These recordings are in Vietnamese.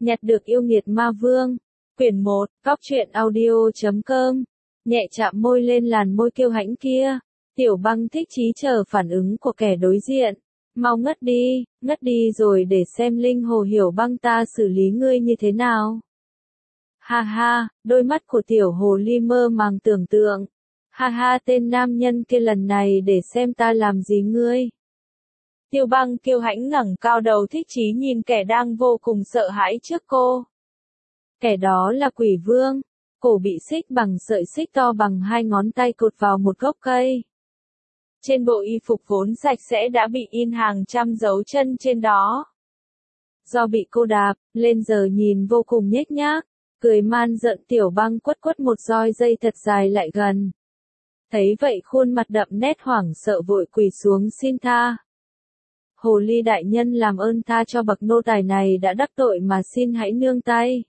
Nhặt được yêu nghiệt ma vương. Quyển 1, Cóc truyện audio.com. Nhẹ chạm môi lên làn môi kiêu hãnh kia. Tiểu Băng thích chí chờ phản ứng của kẻ đối diện. Mau ngất đi rồi để xem Linh Hồ Hiểu Băng ta xử lý ngươi như thế nào. Ha ha, đôi mắt của tiểu hồ ly mơ màng tưởng tượng. Ha ha, tên nam nhân kia lần này để xem ta làm gì ngươi. Tiểu Băng kiêu hãnh ngẩng cao đầu thích chí nhìn kẻ đang vô cùng sợ hãi trước cô. Kẻ đó là Quỷ Vương, cổ bị xích bằng sợi xích to bằng 2 ngón tay cột vào một gốc cây. Trên bộ y phục vốn sạch sẽ đã bị in hàng trăm dấu chân trên đó. Do bị cô đạp, lên giờ nhìn vô cùng nhếch nhác, cười man rợn Tiểu Băng quất một roi dây thật dài lại gần. Thấy vậy khuôn mặt đậm nét hoảng sợ vội quỳ xuống xin tha. Hồ ly đại nhân làm ơn tha cho bậc nô tài này đã đắc tội mà xin hãy nương tay.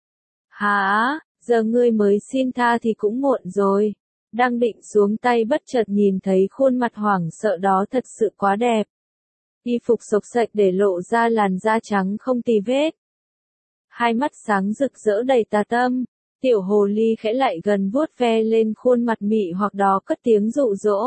Hả, giờ ngươi mới xin tha thì cũng muộn rồi. Đang định xuống tay bất chợt nhìn thấy khuôn mặt hoảng sợ đó thật sự quá đẹp. Y phục xộc xệch để lộ ra làn da trắng không tì vết. Hai mắt sáng rực rỡ đầy tà tâm. Tiểu hồ ly khẽ lại gần vuốt ve lên khuôn mặt mị hoặc đó cất tiếng dụ dỗ.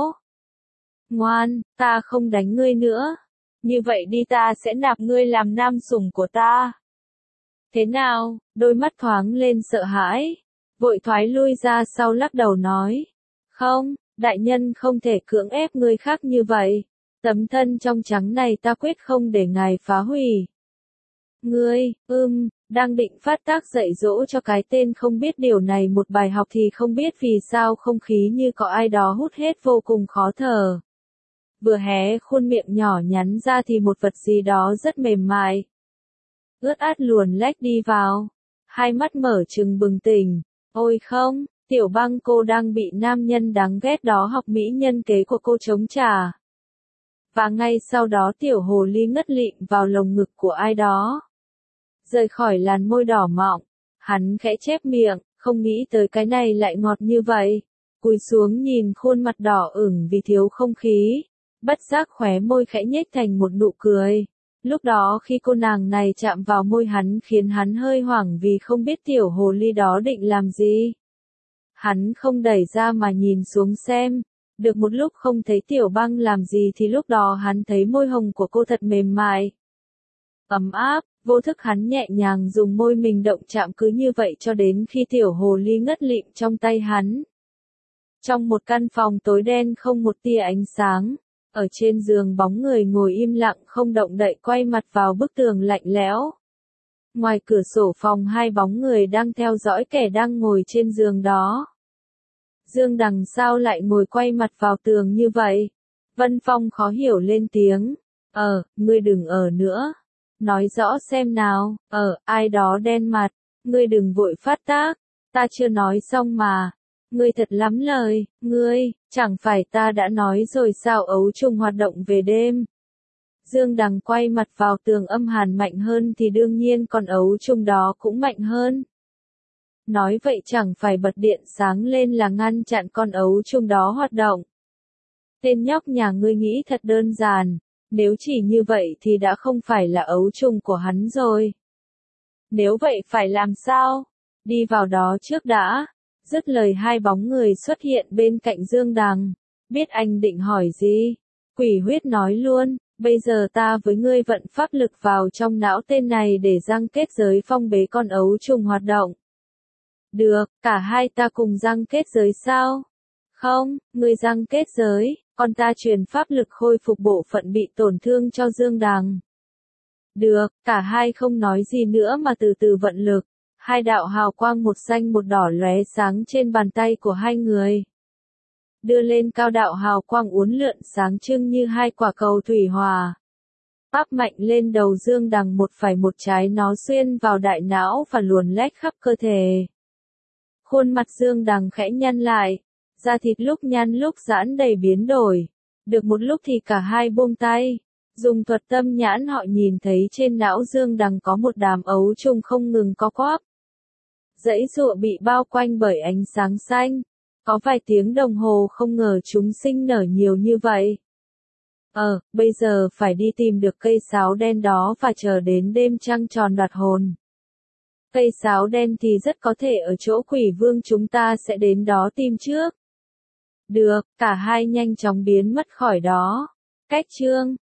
Ngoan, ta không đánh ngươi nữa. Như vậy đi ta sẽ nạp ngươi làm nam sủng của ta. Thế nào, đôi mắt thoáng lên sợ hãi. Vội thoái lui ra sau lắc đầu nói. Không, đại nhân không thể cưỡng ép người khác như vậy. Tấm thân trong trắng này ta quyết không để ngài phá hủy. Ngươi, đang định phát tác dạy dỗ cho cái tên không biết điều này một bài học thì không biết vì sao không khí như có ai đó hút hết vô cùng khó thở. Vừa hé khuôn miệng nhỏ nhắn ra thì một vật gì đó rất mềm mại. Ướt át luồn lách đi vào. Hai mắt mở trừng bừng tỉnh. Ôi không, Tiểu Băng cô đang bị nam nhân đáng ghét đó học mỹ nhân kế của cô chống trả. Và ngay sau đó tiểu hồ ly ngất lịm vào lồng ngực của ai đó. Rời khỏi làn môi đỏ mọng, hắn khẽ chép miệng, không nghĩ tới cái này lại ngọt như vậy. Cúi xuống nhìn khuôn mặt đỏ ửng vì thiếu không khí, bất giác khóe môi khẽ nhếch thành một nụ cười. Lúc đó khi cô nàng này chạm vào môi hắn khiến hắn hơi hoảng vì không biết tiểu hồ ly đó định làm gì. Hắn không đẩy ra mà nhìn xuống xem. Được một lúc không thấy Tiểu Băng làm gì thì lúc đó hắn thấy môi hồng của cô thật mềm mại. Ấm áp, vô thức hắn nhẹ nhàng dùng môi mình động chạm cứ như vậy cho đến khi tiểu hồ ly ngất lịm trong tay hắn. Trong một căn phòng tối đen không một tia ánh sáng, ở trên giường bóng người ngồi im lặng không động đậy quay mặt vào bức tường lạnh lẽo. Ngoài cửa sổ phòng 2 bóng người đang theo dõi kẻ đang ngồi trên giường đó. Dương Đằng sao lại ngồi quay mặt vào tường như vậy? Vân Phong khó hiểu lên tiếng. Ngươi đừng nữa. Nói rõ xem nào. Ai đó đen mặt. Ngươi đừng vội phát tác. Ta chưa nói xong mà. Ngươi thật lắm lời. Ngươi, chẳng phải ta đã nói rồi sao ấu trùng hoạt động về đêm. Dương Đằng quay mặt vào tường âm hàn mạnh hơn thì đương nhiên con ấu trùng đó cũng mạnh hơn. Nói vậy chẳng phải bật điện sáng lên là ngăn chặn con ấu trùng đó hoạt động. Tên nhóc nhà ngươi nghĩ thật đơn giản, nếu chỉ như vậy thì đã không phải là ấu trùng của hắn rồi. Nếu vậy phải làm sao? Đi vào đó trước đã. Dứt lời 2 bóng người xuất hiện bên cạnh Dương Đằng. Biết anh định hỏi gì? Quỷ huyết nói luôn, bây giờ ta với ngươi vận pháp lực vào trong não tên này để giăng kết giới phong bế con ấu trùng hoạt động. Được, cả hai ta cùng giăng kết giới sao? Không, ngươi giăng kết giới, còn ta truyền pháp lực khôi phục bộ phận bị tổn thương cho Dương Đằng. Được, cả hai không nói gì nữa mà từ từ vận lực. 2 đạo hào quang một xanh một đỏ lóe sáng trên bàn tay của 2 người. Đưa lên cao đạo hào quang uốn lượn sáng trưng như 2 quả cầu thủy hòa. Áp mạnh lên đầu Dương Đằng một phải một trái nó xuyên vào đại não và luồn lách khắp cơ thể. Khuôn mặt Dương Đằng khẽ nhăn lại, da thịt lúc nhăn lúc giãn đầy biến đổi. Được một lúc thì cả hai buông tay. Dùng thuật tâm nhãn họ nhìn thấy trên não Dương Đằng có một đám ấu trùng không ngừng co quắp. Dãy giụa bị bao quanh bởi ánh sáng xanh. Có vài tiếng đồng hồ không ngờ chúng sinh nở nhiều như vậy. Bây giờ phải đi tìm được cây sáo đen đó và chờ đến đêm trăng tròn đoạt hồn. Cây sáo đen thì rất có thể ở chỗ quỷ vương chúng ta sẽ đến đó tìm trước. Được, cả hai nhanh chóng biến mất khỏi đó. Cách chương